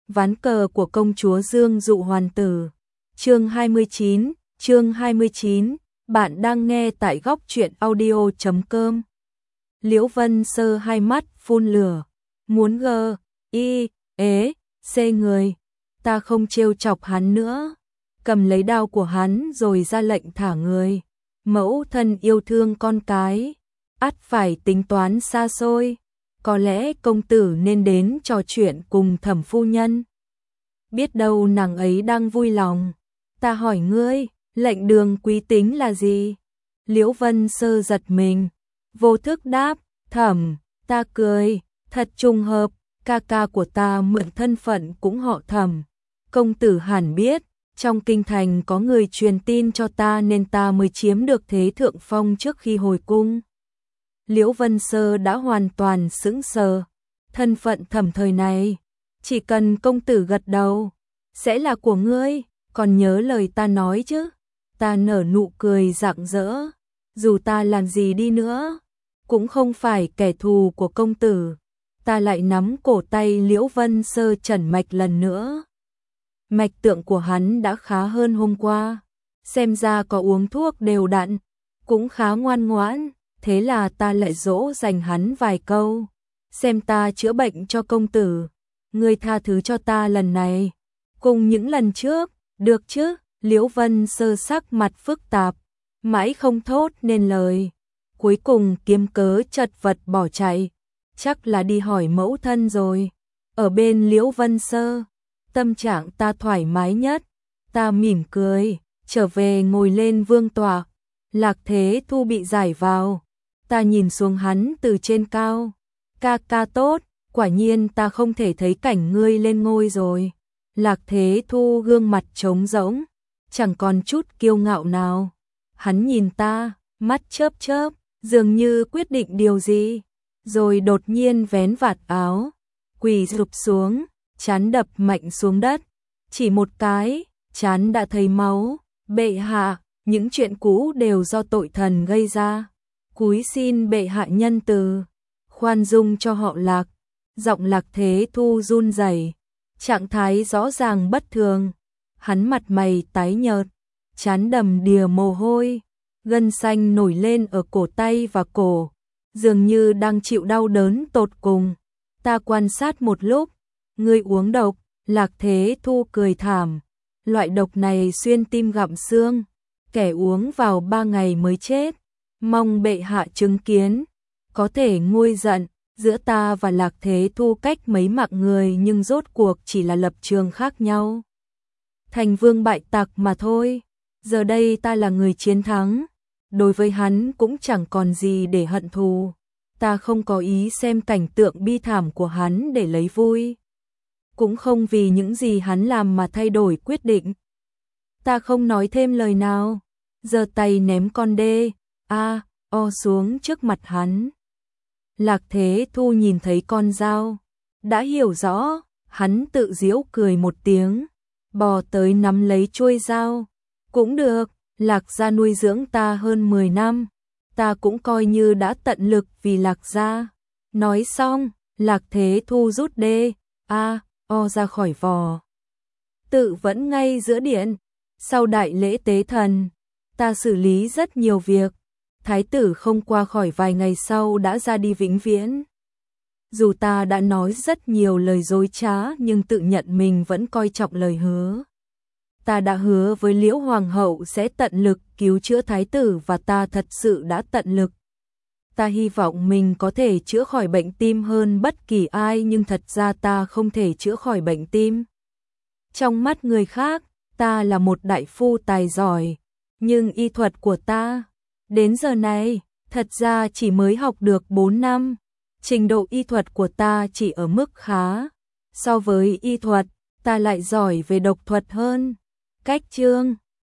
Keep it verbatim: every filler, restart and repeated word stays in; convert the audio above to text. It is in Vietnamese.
Ván cờ của công chúa Dương dụ hoàn tử. Chương hai mươi chín, chương hai mươi chín, bạn đang nghe tại góc truyện audio chấm com. Liễu Vân Sơ hai mắt phun lửa, muốn g, y, ế, c người. Ta không trêu chọc hắn nữa. Cầm lấy đao của hắn rồi ra lệnh thả người. Mẫu thân yêu thương con cái, ắt phải tính toán xa xôi. Có lẽ công tử nên đến trò chuyện cùng Thẩm phu nhân. Biết đâu nàng ấy đang vui lòng. Ta hỏi ngươi, lệnh đường quý tính là gì? Liễu Vân Sơ giật mình, vô thức đáp, Thẩm. Ta cười, thật trùng hợp, ca ca của ta mượn thân phận cũng họ Thẩm. Công tử hẳn biết, trong kinh thành có người truyền tin cho ta nên ta mới chiếm được thế thượng phong trước khi hồi cung. Liễu Vân Sơ đã hoàn toàn sững sờ. Thân phận Thẩm thời này, chỉ cần công tử gật đầu, sẽ là của ngươi, còn nhớ lời ta nói chứ? Ta nở nụ cười rạng rỡ, dù ta làm gì đi nữa, cũng không phải kẻ thù của công tử. Ta lại nắm cổ tay Liễu Vân Sơ trần mạch lần nữa. Mạch tượng của hắn đã khá hơn hôm qua, xem ra có uống thuốc đều đặn, cũng khá ngoan ngoãn. Thế là ta lại dỗ dành hắn vài câu, xem ta chữa bệnh cho công tử. Ngươi tha thứ cho ta lần này, cùng những lần trước, được chứ? Liễu Vân Sơ sắc mặt phức tạp, mãi không thốt nên lời. Cuối cùng kiếm cớ chật vật bỏ chạy, chắc là đi hỏi mẫu thân rồi. Ở bên Liễu Vân Sơ, tâm trạng ta thoải mái nhất. Ta mỉm cười, trở về ngồi lên vương tọa. Lạc Thế Thu bị giải vào. Ta nhìn xuống hắn từ trên cao. Ca ca tốt, quả nhiên ta không thể thấy cảnh ngươi lên ngôi rồi. Lạc Thế Thu gương mặt trống rỗng, chẳng còn chút kiêu ngạo nào. Hắn nhìn ta, mắt chớp chớp, dường như quyết định điều gì, rồi đột nhiên vén vạt áo, quỳ sụp xuống, trán đập mạnh xuống đất. Chỉ một cái, trán đã thấy máu. Bệ hạ, những chuyện cũ đều do tội thần gây ra. Cúi xin bệ hạ nhân từ, khoan dung cho họ Lạc. Giọng Lạc Thế Thu run rẩy, trạng thái rõ ràng bất thường. Hắn mặt mày tái nhợt, trán đầm đìa mồ hôi, gân xanh nổi lên ở cổ tay và cổ, dường như đang chịu đau đớn tột cùng. Ta quan sát một lúc, ngươi uống độc. Lạc Thế Thu cười thảm, loại độc này xuyên tim gặm xương, kẻ uống vào ba ngày mới chết. Mong bệ hạ chứng kiến, có thể nguôi giận. Giữa ta và Lạc Thế Thu cách mấy mạng người nhưng rốt cuộc chỉ là lập trường khác nhau. Thành vương bại tặc mà thôi. Giờ đây ta là người chiến thắng, đối với hắn cũng chẳng còn gì để hận thù. Ta không có ý xem cảnh tượng bi thảm của hắn để lấy vui, cũng không vì những gì hắn làm mà thay đổi quyết định. Ta không nói thêm lời nào, giơ tay ném con đê a o xuống trước mặt hắn. Lạc Thế Thu nhìn thấy con dao, đã hiểu rõ, hắn tự giễu cười một tiếng, bò tới nắm lấy chuôi dao. Cũng được, Lạc gia nuôi dưỡng ta hơn mười năm, ta cũng coi như đã tận lực vì Lạc gia. Nói xong, Lạc Thế Thu rút đê a o ra khỏi vò, tự vẫn ngay giữa điện. Sau đại lễ tế thần, ta xử lý rất nhiều việc. Thái tử không qua khỏi vài ngày sau đã ra đi vĩnh viễn. Dù ta đã nói rất nhiều lời dối trá nhưng tự nhận mình vẫn coi trọng lời hứa. Ta đã hứa với Liễu Hoàng hậu sẽ tận lực cứu chữa thái tử và ta thật sự đã tận lực. Ta hy vọng mình có thể chữa khỏi bệnh tim hơn bất kỳ ai nhưng thật ra ta không thể chữa khỏi bệnh tim. Trong mắt người khác, ta là một đại phu tài giỏi, nhưng y thuật của ta đến giờ này, thật ra chỉ mới học được bốn năm. Trình độ y thuật của ta chỉ ở mức khá. So với y thuật, ta lại giỏi về độc thuật hơn. Cách chương